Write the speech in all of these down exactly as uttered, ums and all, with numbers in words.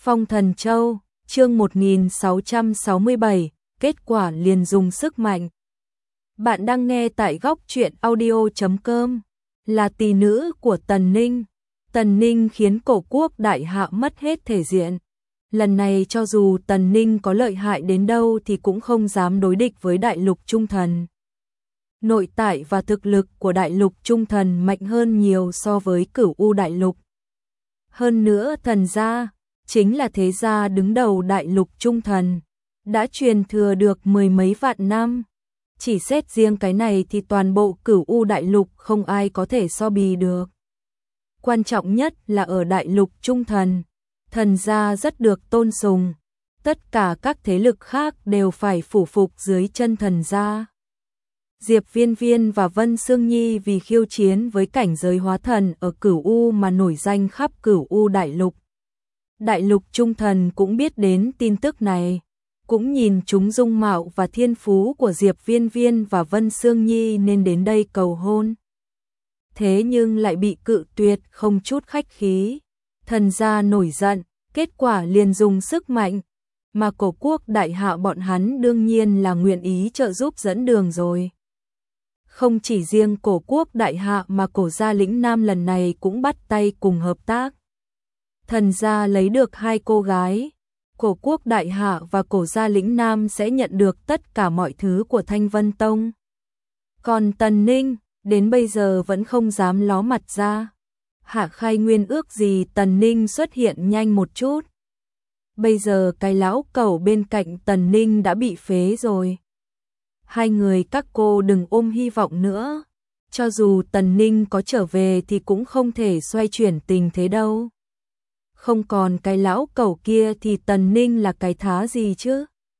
Phong Thần Châu, chương một nghìn sáu trăm sáu mươi bảy, kết quả liền dùng sức mạnh. Bạn đang nghe tại góc truyện audio chấm com, là tỷ nữ của Tần Ninh. Tần Ninh khiến cổ quốc đại hạ mất hết thể diện. Lần này cho dù Tần Ninh có lợi hại đến đâu thì cũng không dám đối địch với đại lục trung thần. Nội tại và thực lực của đại lục trung thần mạnh hơn nhiều so với Cửu U đại lục. Hơn nữa thần gia, chính là thế gia đứng đầu đại lục trung thần, đã truyền thừa được mười mấy vạn năm. Chỉ xét riêng cái này thì toàn bộ Cửu U đại lục không ai có thể so bì được. Quan trọng nhất là ở đại lục trung thần, thần gia rất được tôn sùng, tất cả các thế lực khác đều phải phủ phục dưới chân thần gia. Diệp Viên Viên và Vân Sương Nhi vì khiêu chiến với cảnh giới hóa thần ở Cửu U mà nổi danh khắp Cửu U đại lục. Đại lục trung thần cũng biết đến tin tức này, cũng nhìn chúng dung mạo và thiên phú của Diệp Viên Viên và Vân Sương Nhi nên đến đây cầu hôn. Thế nhưng lại bị cự tuyệt không chút khách khí. Thần gia nổi giận, kết quả liền dùng sức mạnh, mà cổ quốc đại hạ bọn hắn đương nhiên là nguyện ý trợ giúp dẫn đường rồi. Không chỉ riêng cổ quốc đại hạ mà cổ gia lĩnh Nam lần này cũng bắt tay cùng hợp tác. Thần gia lấy được hai cô gái, cổ quốc đại hạ và cổ gia lĩnh Nam sẽ nhận được tất cả mọi thứ của Thanh Vân Tông. Còn Tần Ninh, đến bây giờ vẫn không dám ló mặt ra. Hạ Khai Nguyên ước gì Tần Ninh xuất hiện nhanh một chút. Bây giờ cái lão cẩu bên cạnh Tần Ninh đã bị phế rồi. Hai người các cô đừng ôm hy vọng nữa. Cho dù Tần Ninh có trở về thì cũng không thể xoay chuyển tình thế đâu. Không còn cái lão cẩu kia thì Tần Ninh là cái thá gì chứ?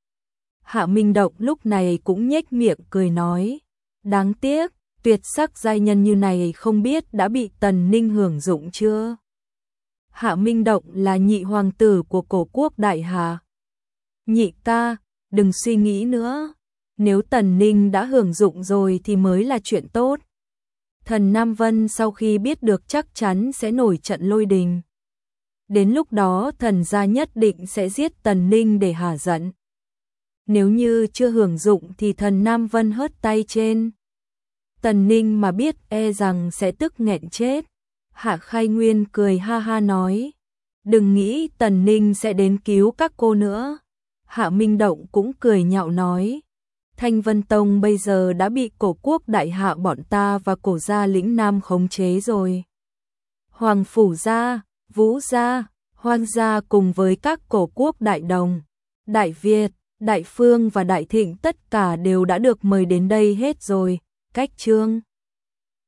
Hạ Minh Động lúc này cũng nhếch miệng cười nói. Đáng tiếc, tuyệt sắc giai nhân như này không biết đã bị Tần Ninh hưởng dụng chưa? Hạ Minh Động là nhị hoàng tử của cổ quốc đại hạ. Nhị ca, đừng suy nghĩ nữa. Nếu Tần Ninh đã hưởng dụng rồi thì mới là chuyện tốt. Thần Nam Vân sau khi biết được chắc chắn sẽ nổi trận lôi đình. Đến lúc đó thần gia nhất định sẽ giết Tần Ninh để hả giận. Nếu như chưa hưởng dụng thì thần Nam Vân hớt tay trên. Tần Ninh mà biết e rằng sẽ tức nghẹn chết. Hạ Khai Nguyên cười ha ha nói. Đừng nghĩ Tần Ninh sẽ đến cứu các cô nữa. Hạ Minh Động cũng cười nhạo nói. Thanh Vân Tông bây giờ đã bị cổ quốc đại hạ bọn ta và cổ gia lĩnh Nam khống chế rồi. Hoàng Phủ gia, Vũ gia, Hoan gia cùng với các cổ quốc Đại Đồng, Đại Việt, Đại Phương và Đại Thịnh tất cả đều đã được mời đến đây hết rồi. Cách chương